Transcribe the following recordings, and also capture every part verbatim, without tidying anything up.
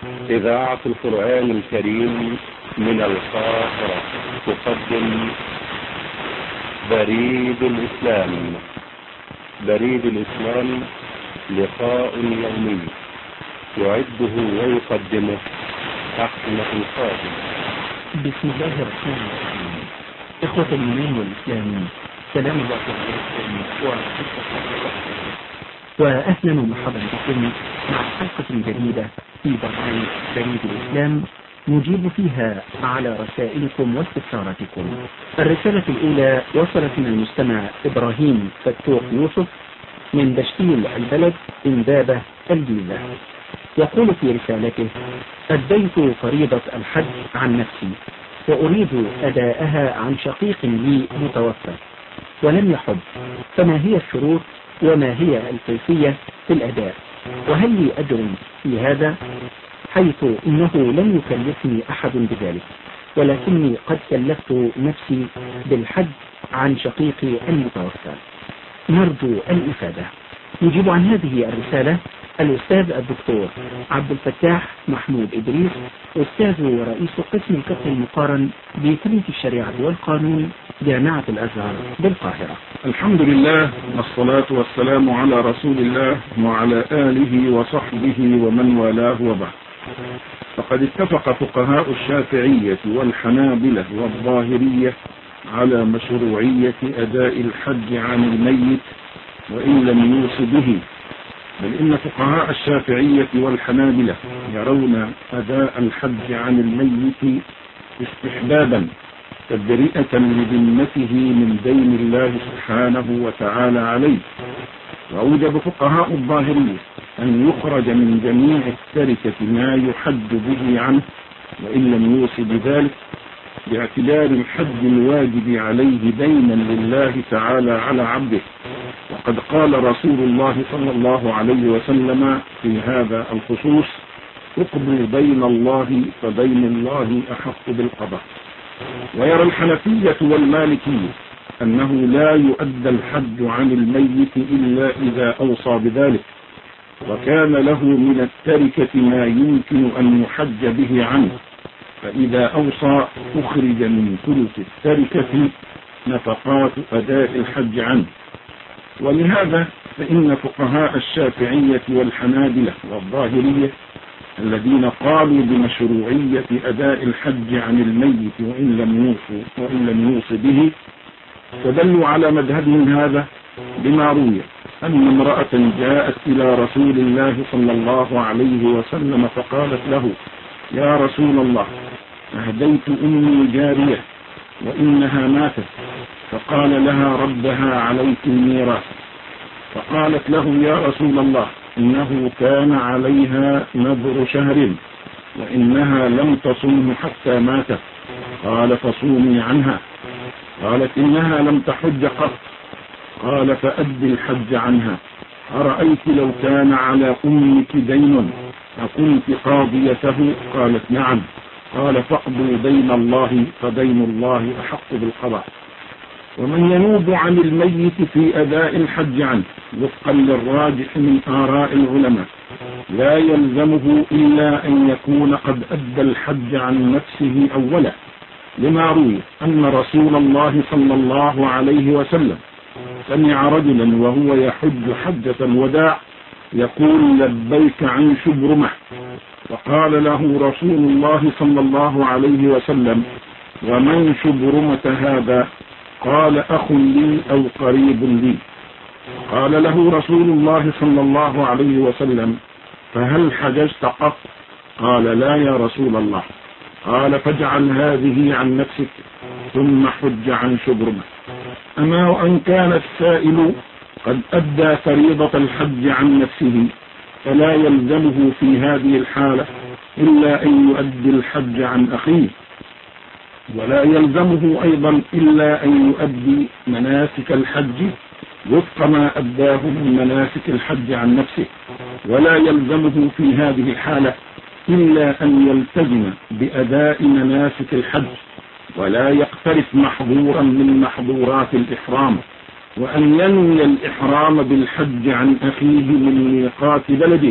إذاعة القرآن الكريم من القاهرة تقدم بريد الإسلام. بريد الإسلام لقاء يومي يعده ويقدمه أحمد القادم. بسم الله الرحمن الرحيم. إخوة الإيمان والإسلام، سلام الله عليكم وأهلا ومرحبا بكم مع حلقة جديدة في برنامج بريد الإسلام نجيب فيها على رسائلكم واستفساراتكم. الرسالة الأولى وصلت من المستمع إبراهيم فتوح يوسف من بشتيل البلد إنبابة الجيزة. يقول في رسالته: أديت فريضة الحج عن نفسي وأريد أداءها عن شقيق لي متوفى ولم يحج، فما هي الشروط وما هي الكيفية في الأداء؟ وهل لي أجر في هذا؟ حيث إنه لم يكلفني أحد بذلك، ولكني قد كلفت نفسي بالحج عن شقيقي المتوفى. نرجو الإفادة. يجيب عن هذه الرسالة الأستاذ الدكتور عبد الفتاح محمود إدريس، أستاذ ورئيس قسم الفقه المقارن بكلية الشريعة والقانون جامعة الأزهر بالقاهرة. الحمد لله والصلاة والسلام على رسول الله وعلى آله وصحبه ومن والاه وبعد. فقد اتفق فقهاء الشافعية والحنابلة والظاهرية على مشروعية أداء الحج عن الميت وإن لم يوص به، بل إن فقهاء الشافعية والحنابلة يرون أداء الحج عن الميت استحبابا تبرئة لذمته من دين الله سبحانه وتعالى عليه. وأوجب فقهاء الظاهرية أن يخرج من جميع التركة ما يحج به عنه وإن لم يوص بذلك، باعتبار الحج الواجب عليه دينا لله تعالى على عبده. وقد قال رسول الله صلى الله عليه وسلم في هذا الخصوص: اقضوا بين الله فبين الله أحق بالقضاء. ويرى الحنفية والمالكية أنه لا يؤدى الحج عن الميت إلا إذا أوصى بذلك، وكان له من التركة ما يمكن أن يحج به عنه، فإذا أوصى أخرج من ثلث التركة نفقات أداء الحج عنه. ولهذا فإن فقهاء الشافعية والحنابلة والظاهرية الذين قالوا بمشروعية أداء الحج عن الميت وإن لم يوص وإن لم يوص به فدلوا على مذهبهم هذا بما روي أن امرأة جاءت إلى رسول الله صلى الله عليه وسلم فقالت له: يا رسول الله، أهديت أمي جارية وإنها ماتت، فقال لها ردها عليك الميراث. فقالت له: يا رسول الله، إنه كان عليها نذر شهر وإنها لم تصوم حتى ماتت. قال: فصومي عنها. قالت: إنها لم تحج قط. قال: فأد الحج عنها. أرأيت لو كان على أمك دين أكنت قاضيته؟ قالت: نعم. قال: فاقضوا دين الله فدين الله أحق بالقضاء. ومن ينوب عن الميت في أداء الحج عنه وفقا للراجح من آراء العلماء لا يلزمه إلا أن يكون قد أدى الحج عن نفسه أولا، لما روي أن رسول الله صلى الله عليه وسلم سمع رجلا وهو يحج حجة الوداع يقول: لبيك عن شبرمة. فقال له رسول الله صلى الله عليه وسلم: ومن شبرمة هذا؟ قال: أخ لي أو قريب لي. قال له رسول الله صلى الله عليه وسلم: فهل حججت قط؟ قال: لا يا رسول الله. قال: فاجعل هذه عن نفسك ثم حج عن شبرمة. أما وأن كان السائل قد أدى فريضة الحج عن نفسه فلا يلزمه في هذه الحالة إلا أن يؤدي الحج عن أخيه، ولا يلزمه أيضا إلا أن يؤدي مناسك الحج وفق ما أداه من مناسك الحج عن نفسه، ولا يلزمه في هذه الحالة إلا أن يلتزم بأداء مناسك الحج ولا يقترف محظورا من محظورات الإحرام، وأن ينوي الإحرام بالحج عن أخيه من ميقات بلده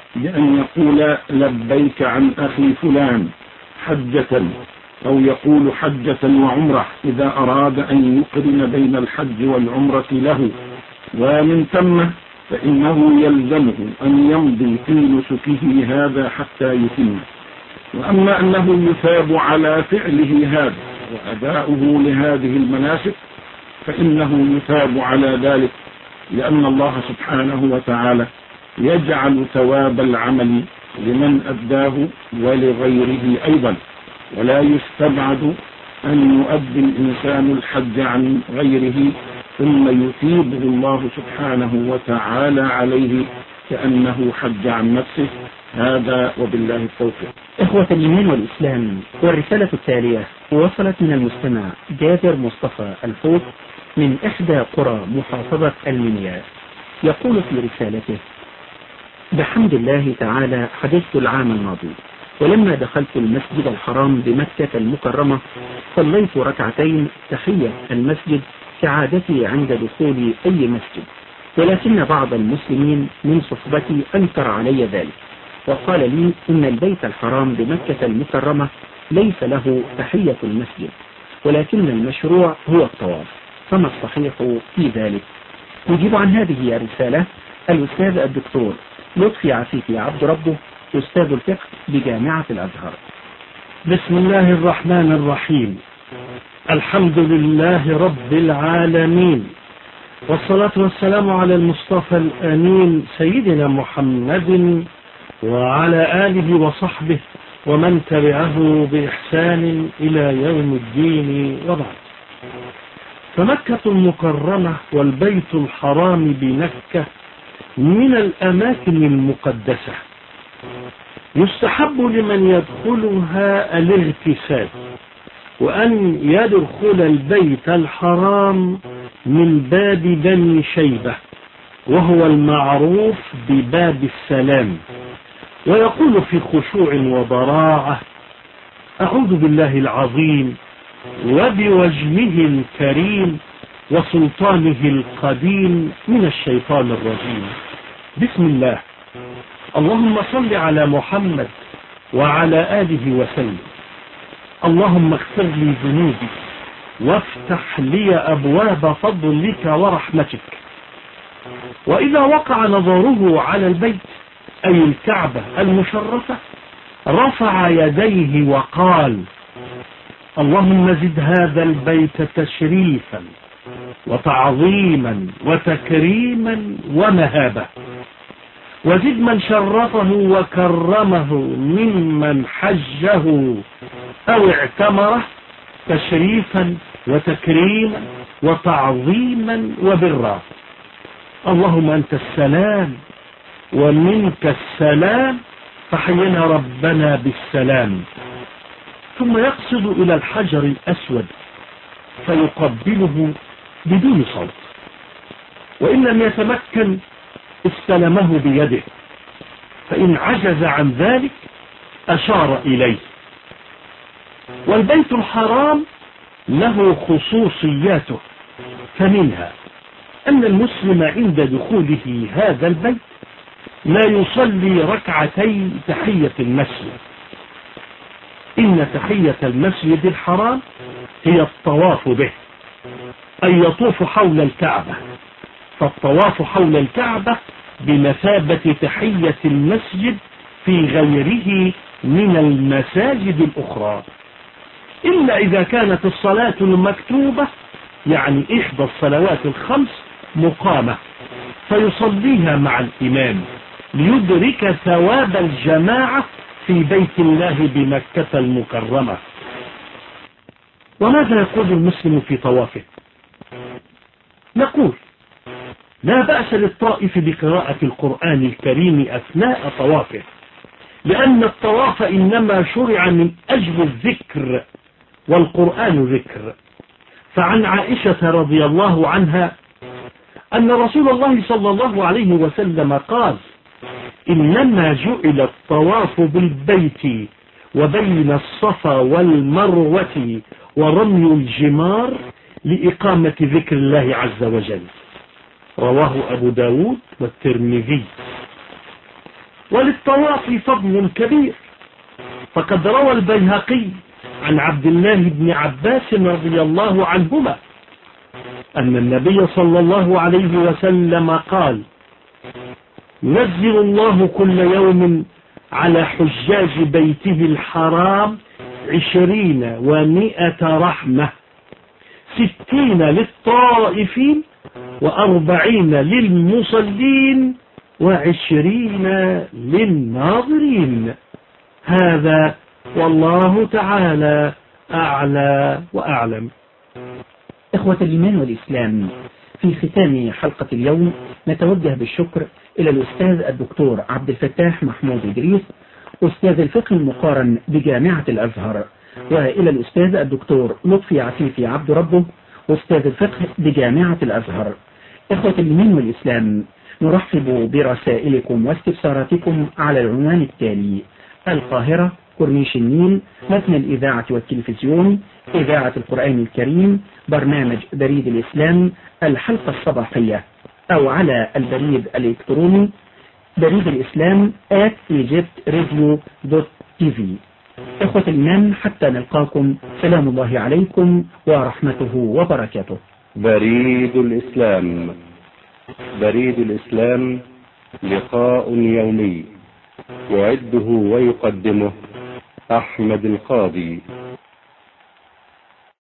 بأن يقول لبيك عن أخي فلان حجة، أو يقول حجة وعمرة إذا أراد أن يقرن بين الحج والعمرة له، ومن ثم فإنه يلزمه أن يمضي في نسكه هذا حتى يتم. وأما أنه يثاب على فعله هذا وأداؤه لهذه المناسك فإنه يثاب على ذلك، لأن الله سبحانه وتعالى يجعل ثواب العمل لمن أداه ولغيره أيضا، ولا يستبعد أن يؤدي الإنسان الحج عن غيره ثم يثيبه الله سبحانه وتعالى عليه كأنه حج عن نفسه. هذا وبالله التوفيق. إخوة الإيمان والإسلام، والرسالة التالية وصلت من المستمع جابر مصطفى الفوت من إحدى قرى محافظة المنيا. يقول في رسالته: بحمد الله تعالى حججت العام الماضي، ولما دخلت المسجد الحرام بمكة المكرمة صليت ركعتين تحية المسجد كعادتي عند دخول أي مسجد، ولكن بعض المسلمين من صحبتي أنكر علي ذلك وقال لي إن البيت الحرام بمكة المكرمة ليس له تحية المسجد، ولكن المشروع هو الطواف، فما الصحيح في ذلك؟ يجيب عن هذه الرسالة الأستاذ الدكتور لطفي عفيفي عبد ربه، أستاذ الفقه بجامعة الأزهر. بسم الله الرحمن الرحيم. الحمد لله رب العالمين، والصلاة والسلام على المصطفى الأمين سيدنا محمد وعلى آله وصحبه ومن تبعه بإحسان إلى يوم الدين، وبعد. فمكة المكرمة والبيت الحرام بمكة من الأماكن المقدسة، يستحب لمن يدخلها الاغتسال، وأن يدخل البيت الحرام من باب بني شيبة، وهو المعروف بباب السلام، ويقول في خشوع وضراعة: أعوذ بالله العظيم وبوجهه الكريم وسلطانه القديم من الشيطان الرجيم، بسم الله، اللهم صل على محمد وعلى آله وسلم. اللهم اغفر لي ذنوبي وافتح لي أبواب فضلك ورحمتك. وإذا وقع نظره على البيت أي الكعبة المشرفة رفع يديه وقال: اللهم زد هذا البيت تشريفا وتعظيما وتكريما ومهابة، وزد من شرفه وكرمه ممن حجه أو اعتمره تشريفا وتكريما وتعظيما وبرا. اللهم أنت السلام ومنك السلام، فحينا ربنا بالسلام. ثم يقصد إلى الحجر الأسود فيقبله بدون صوت، وإن لم يتمكن استلمه بيده، فإن عجز عن ذلك أشار إليه. والبيت الحرام له خصوصياته، فمنها أن المسلم عند دخوله هذا البيت لا يصلي ركعتي تحية المسجد، إن تحية المسجد الحرام هي الطواف به، أي يطوف حول الكعبة، فالطواف حول الكعبة بمثابة تحية المسجد في غيره من المساجد الأخرى، إلا إذا كانت الصلاة المكتوبة، يعني إحدى الصلوات الخمس، مقامة فيصليها مع الإمام ليدرك ثواب الجماعة في بيت الله بمكة المكرمة. وماذا يقول المسلم في طوافه؟ نقول: لا بأس للطائف بقراءة القرآن الكريم أثناء طوافه، لأن الطواف إنما شرع من أجل الذكر، والقرآن ذكر. فعن عائشة رضي الله عنها أن رسول الله صلى الله عليه وسلم قال: إنما جعل الطواف بالبيت وبين الصفا والمروة ورمي الجمار لإقامة ذكر الله عز وجل. رواه أبو داود والترمذي. وللطواف فضل كبير، فقد روى البيهقي عن عبد الله بن عباس رضي الله عنهما أن النبي صلى الله عليه وسلم قال: ينزل الله كل يوم على حجاج بيته الحرام عشرين ومائة رحمة، ستين للطائفين وأربعين للمصلين وعشرين للناظرين. هذا والله تعالى أعلى وأعلم. إخوة الإيمان والإسلام، في ختام حلقة اليوم نتوجه بالشكر إلى الأستاذ الدكتور عبد الفتاح محمود إدريس، أستاذ الفقه المقارن بجامعة الأزهر، وإلى الأستاذ الدكتور لطفي عفيفي عبد ربه، أستاذ الفقه بجامعة الأزهر. إخوة الإيمان والإسلام، نرحب برسائلكم واستفساراتكم على العنوان التالي: القاهرة، كورنيش النيل، متن الإذاعة والتلفزيون، إذاعة القرآن الكريم، برنامج بريد الإسلام، الحلقة الصباحية، أو على البريد الإلكتروني بريد الإسلام آت إيجيبت راديو دوت تي في. إخوة الإيمان، حتى نلقاكم، سلام الله عليكم ورحمته وبركاته. بريد الإسلام. بريد الإسلام لقاء يومي يعده ويقدمه أحمد القاضي.